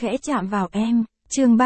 khẽ chạm vào em. Chương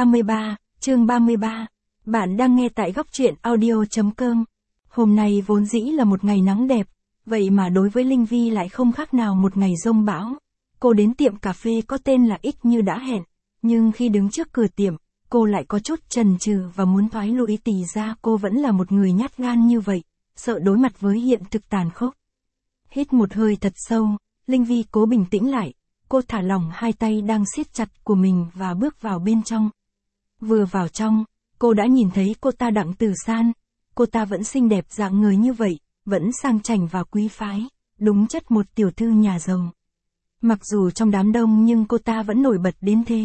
33. Bạn đang nghe tại góc truyện audio.com. Hôm nay vốn dĩ là một ngày nắng đẹp, vậy mà đối với Linh Vi lại không khác nào một ngày giông bão. Cô đến tiệm cà phê có tên là X như đã hẹn, nhưng khi đứng trước cửa tiệm, cô lại có chút chần chừ và muốn thoái lui, tì ra cô vẫn là một người nhát gan như vậy, sợ đối mặt với hiện thực tàn khốc. Hít một hơi thật sâu, Linh Vi cố bình tĩnh lại, cô thả lỏng hai tay đang siết chặt của mình và bước vào bên trong. Vừa vào trong, cô đã nhìn thấy cô ta Đặng Tử San. Cô ta vẫn xinh đẹp dạng người như vậy, vẫn sang chảnh và quý phái, đúng chất một tiểu thư nhà giàu. Mặc dù trong đám đông nhưng cô ta vẫn nổi bật đến thế.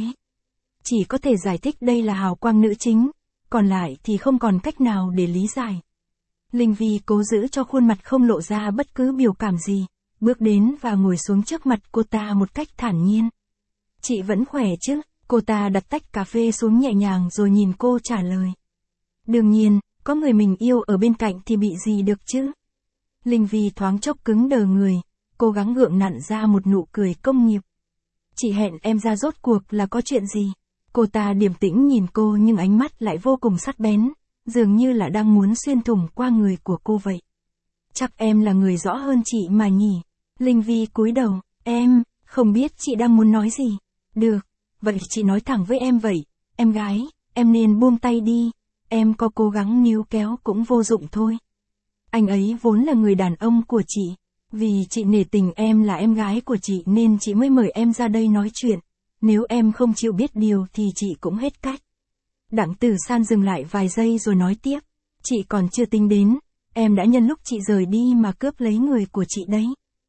Chỉ có thể giải thích đây là hào quang nữ chính, còn lại thì không còn cách nào để lý giải. Linh Vi cố giữ cho khuôn mặt không lộ ra bất cứ biểu cảm gì, bước đến và ngồi xuống trước mặt cô ta một cách thản nhiên. Chị vẫn khỏe chứ? Cô ta đặt tách cà phê xuống nhẹ nhàng rồi nhìn cô trả lời. Đương nhiên, có người mình yêu ở bên cạnh thì bị gì được chứ? Linh Vi thoáng chốc cứng đờ người, cố gắng gượng nặn ra một nụ cười công nghiệp. Chị hẹn em ra rốt cuộc là có chuyện gì? Cô ta điềm tĩnh nhìn cô nhưng ánh mắt lại vô cùng sắc bén, dường như là đang muốn xuyên thủng qua người của cô vậy. Chắc em là người rõ hơn chị mà nhỉ? Linh Vi cúi đầu, em, không biết chị đang muốn nói gì. Được, vậy chị nói thẳng với em vậy, em gái, em nên buông tay đi, em có cố gắng níu kéo cũng vô dụng thôi. Anh ấy vốn là người đàn ông của chị, vì chị nể tình em là em gái của chị nên chị mới mời em ra đây nói chuyện, nếu em không chịu biết điều thì chị cũng hết cách. Đặng Tử San dừng lại vài giây rồi nói tiếp, chị còn chưa tính đến, em đã nhân lúc chị rời đi mà cướp lấy người của chị đấy.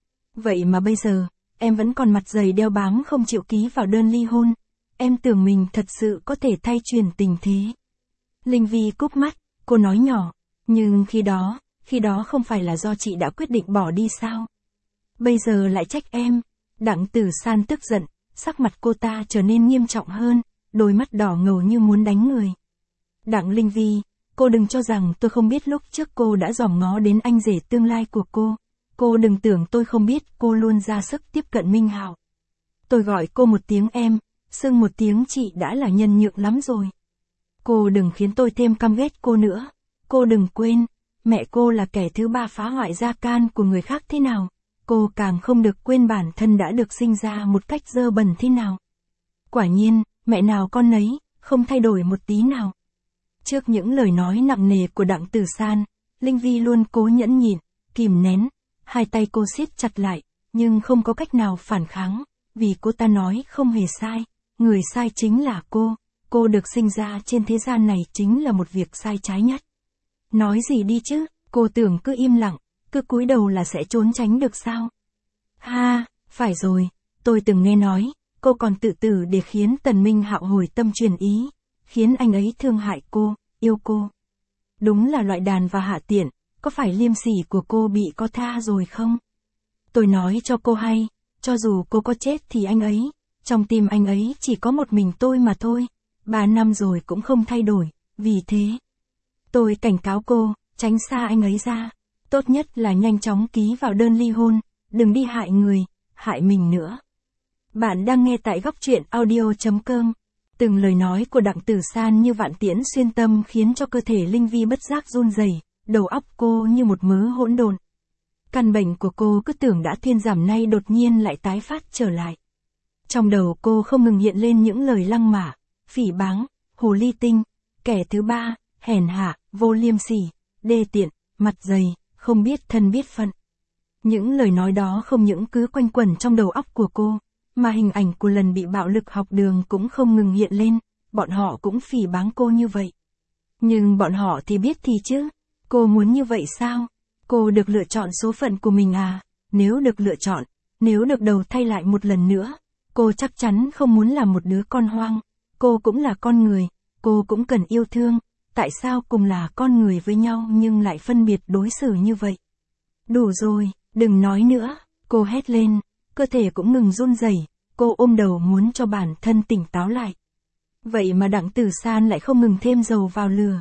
Vậy mà bây giờ, em vẫn còn mặt dày đeo bám không chịu ký vào đơn ly hôn, em tưởng mình thật sự có thể thay truyền tình thế. Linh Vi cúp mắt, cô nói nhỏ, nhưng khi đó không phải là do chị đã quyết định bỏ đi sao? Bây giờ lại trách em. Đặng Tử San tức giận, sắc mặt cô ta trở nên nghiêm trọng hơn, đôi mắt đỏ ngầu như muốn đánh người. Đặng Linh Vi, cô đừng cho rằng tôi không biết lúc trước cô đã dòm ngó đến anh rể tương lai của cô. Cô đừng tưởng tôi không biết cô luôn ra sức tiếp cận Minh Hạo. Tôi gọi cô một tiếng em, xưng một tiếng chị đã là nhân nhượng lắm rồi. Cô đừng khiến tôi thêm căm ghét cô nữa. Cô đừng quên, mẹ cô là kẻ thứ ba phá hoại gia can của người khác thế nào. Cô càng không được quên bản thân đã được sinh ra một cách dơ bẩn thế nào. Quả nhiên, mẹ nào con nấy, không thay đổi một tí nào. Trước những lời nói nặng nề của Đặng Tử San, Linh Vi luôn cố nhẫn nhịn, kìm nén. Hai tay cô siết chặt lại, nhưng không có cách nào phản kháng, vì cô ta nói không hề sai, người sai chính là cô được sinh ra trên thế gian này chính là một việc sai trái nhất. Nói gì đi chứ, cô tưởng cứ im lặng, cứ cúi đầu là sẽ trốn tránh được sao? Ha, phải rồi, tôi từng nghe nói, cô còn tự tử để khiến Tần Minh Hạo hồi tâm chuyển ý, khiến anh ấy thương hại cô, yêu cô. Đúng là loại đàn và hạ tiện. Có phải liêm sỉ của cô bị co tha rồi không? Tôi nói cho cô hay, cho dù cô có chết thì anh ấy, trong tim anh ấy chỉ có một mình tôi mà thôi, 3 năm rồi cũng không thay đổi, vì thế. Tôi cảnh cáo cô, tránh xa anh ấy ra, tốt nhất là nhanh chóng ký vào đơn ly hôn, đừng đi hại người, hại mình nữa. Bạn đang nghe tại góc truyện audio.com. Từng lời nói của Đặng Tử San như vạn tiễn xuyên tâm khiến cho cơ thể Linh Vi bất giác run rẩy. Đầu óc cô như một mớ hỗn độn. Căn bệnh của cô cứ tưởng đã thuyên giảm nay đột nhiên lại tái phát trở lại. Trong đầu cô không ngừng hiện lên những lời lăng mạ, phỉ báng, hồ ly tinh, kẻ thứ ba, hèn hạ, vô liêm sỉ, đê tiện, mặt dày, không biết thân biết phận. Những lời nói đó không những cứ quanh quẩn trong đầu óc của cô, mà hình ảnh của lần bị bạo lực học đường cũng không ngừng hiện lên, bọn họ cũng phỉ báng cô như vậy. Nhưng bọn họ thì biết thì chứ. Cô muốn như vậy sao? Cô được lựa chọn số phận của mình à? Nếu được lựa chọn, nếu được đầu thay lại một lần nữa, cô chắc chắn không muốn làm một đứa con hoang. Cô cũng là con người, cô cũng cần yêu thương. Tại sao cùng là con người với nhau nhưng lại phân biệt đối xử như vậy? Đủ rồi, đừng nói nữa, cô hét lên, cơ thể cũng ngừng run rẩy, cô ôm đầu muốn cho bản thân tỉnh táo lại. Vậy mà Đặng Tử San lại không ngừng thêm dầu vào lửa.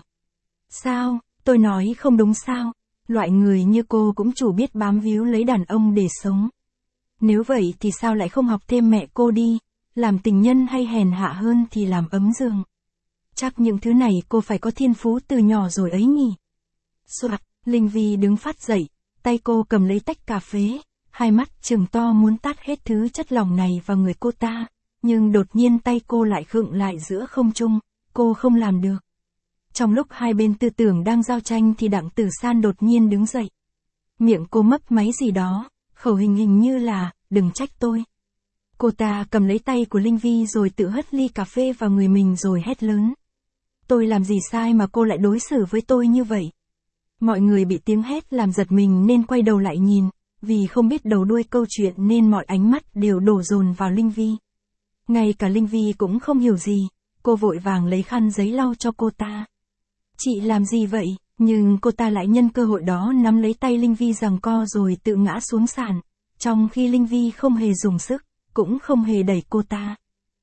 Sao? Tôi nói không đúng sao, loại người như cô cũng chủ biết bám víu lấy đàn ông để sống. Nếu vậy thì sao lại không học thêm mẹ cô đi, làm tình nhân hay hèn hạ hơn thì làm ấm giường. Chắc những thứ này cô phải có thiên phú từ nhỏ rồi ấy nhỉ. Soạt, Linh Vi đứng phát dậy, tay cô cầm lấy tách cà phê, hai mắt trừng to muốn tát hết thứ chất lỏng này vào người cô ta, nhưng đột nhiên tay cô lại khựng lại giữa không trung, cô không làm được. Trong lúc hai bên tư tưởng đang giao tranh thì Đặng Tử San đột nhiên đứng dậy. Miệng cô mấp máy gì đó, khẩu hình như là, đừng trách tôi. Cô ta cầm lấy tay của Linh Vi rồi tự hất ly cà phê vào người mình rồi hét lớn. Tôi làm gì sai mà cô lại đối xử với tôi như vậy? Mọi người bị tiếng hét làm giật mình nên quay đầu lại nhìn, vì không biết đầu đuôi câu chuyện nên mọi ánh mắt đều đổ dồn vào Linh Vi. Ngay cả Linh Vi cũng không hiểu gì, cô vội vàng lấy khăn giấy lau cho cô ta. Chị làm gì vậy? Nhưng cô ta lại nhân cơ hội đó nắm lấy tay Linh Vi giằng co rồi tự ngã xuống sàn, trong khi Linh Vi không hề dùng sức, cũng không hề đẩy cô ta.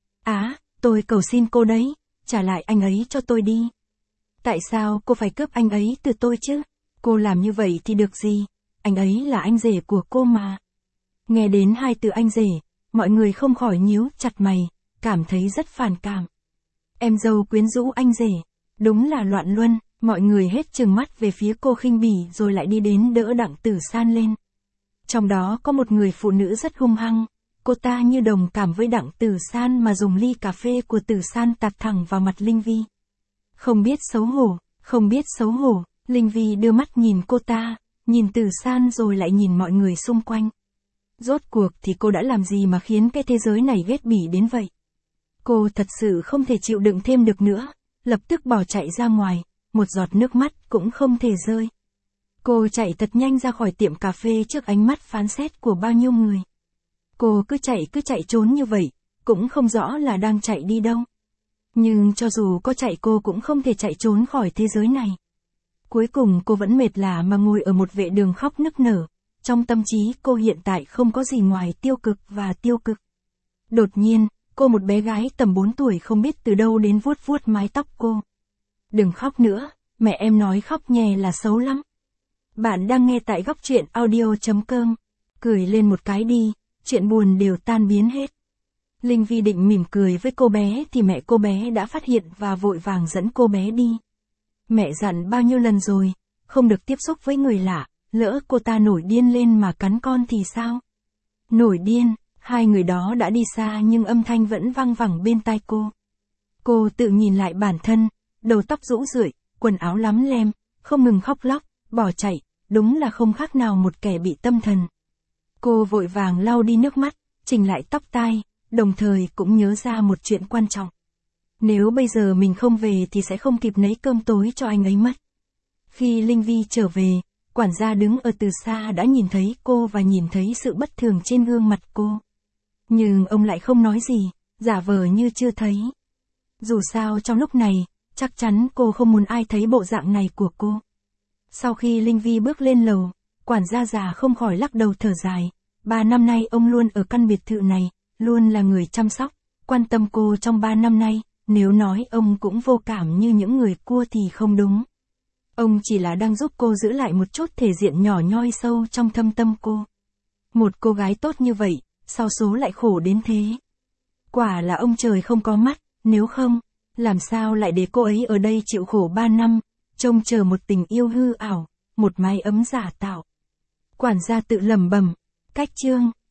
Tôi cầu xin cô đấy, trả lại anh ấy cho tôi đi. Tại sao cô phải cướp anh ấy từ tôi chứ? Cô làm như vậy thì được gì? Anh ấy là anh rể của cô mà. Nghe đến hai từ anh rể, mọi người không khỏi nhíu chặt mày, cảm thấy rất phản cảm. Em dâu quyến rũ anh rể, đúng là loạn luân, mọi người hết trừng mắt về phía cô khinh bỉ rồi lại đi đến đỡ Đặng Tử San lên. Trong đó có một người phụ nữ rất hung hăng, cô ta như đồng cảm với Đặng Tử San mà dùng ly cà phê của Tử San tạt thẳng vào mặt Linh Vi. Không biết xấu hổ, Linh Vi đưa mắt nhìn cô ta, nhìn Tử San rồi lại nhìn mọi người xung quanh. Rốt cuộc thì cô đã làm gì mà khiến cái thế giới này ghét bỉ đến vậy? Cô thật sự không thể chịu đựng thêm được nữa, lập tức bỏ chạy ra ngoài, một giọt nước mắt cũng không thể rơi. Cô chạy thật nhanh ra khỏi tiệm cà phê trước ánh mắt phán xét của bao nhiêu người. Cô cứ chạy trốn như vậy, cũng không rõ là đang chạy đi đâu. Nhưng cho dù có chạy cô cũng không thể chạy trốn khỏi thế giới này. Cuối cùng cô vẫn mệt lả mà ngồi ở một vệ đường khóc nức nở. Trong tâm trí cô hiện tại không có gì ngoài tiêu cực và tiêu cực. Đột nhiên, cô một bé gái tầm 4 tuổi không biết từ đâu đến vuốt vuốt mái tóc cô. Đừng khóc nữa, mẹ em nói khóc nhè là xấu lắm. Bạn đang nghe tại góc truyện audio.com. Cười lên một cái đi, chuyện buồn đều tan biến hết. Linh Vi định mỉm cười với cô bé thì mẹ cô bé đã phát hiện và vội vàng dẫn cô bé đi. Mẹ dặn bao nhiêu lần rồi, không được tiếp xúc với người lạ, lỡ cô ta nổi điên lên mà cắn con thì sao? Nổi điên, hai người đó đã đi xa nhưng âm thanh vẫn vang vẳng bên tai cô. Cô tự nhìn lại bản thân, đầu tóc rũ rượi, quần áo lắm lem, không ngừng khóc lóc, bỏ chạy, đúng là không khác nào một kẻ bị tâm thần. Cô vội vàng lau đi nước mắt, chỉnh lại tóc tai, đồng thời cũng nhớ ra một chuyện quan trọng. Nếu bây giờ mình không về thì sẽ không kịp nấy cơm tối cho anh ấy mất. Khi Linh Vi trở về, quản gia đứng ở từ xa đã nhìn thấy cô và nhìn thấy sự bất thường trên gương mặt cô. Nhưng ông lại không nói gì, giả vờ như chưa thấy. Dù sao trong lúc này, chắc chắn cô không muốn ai thấy bộ dạng này của cô. Sau khi Linh Vi bước lên lầu, quản gia già không khỏi lắc đầu thở dài. 3 năm nay ông luôn ở căn biệt thự này, luôn là người chăm sóc, quan tâm cô trong 3 năm nay, nếu nói ông cũng vô cảm như những người cua thì không đúng. Ông chỉ là đang giúp cô giữ lại một chút thể diện nhỏ nhoi sâu trong thâm tâm cô. Một cô gái tốt như vậy, sao số lại khổ đến thế? Quả là ông trời không có mắt, nếu không, làm sao lại để cô ấy ở đây chịu khổ 3 năm, trông chờ một tình yêu hư ảo, một mái ấm giả tạo. Quản gia tự lẩm bẩm, cách chương.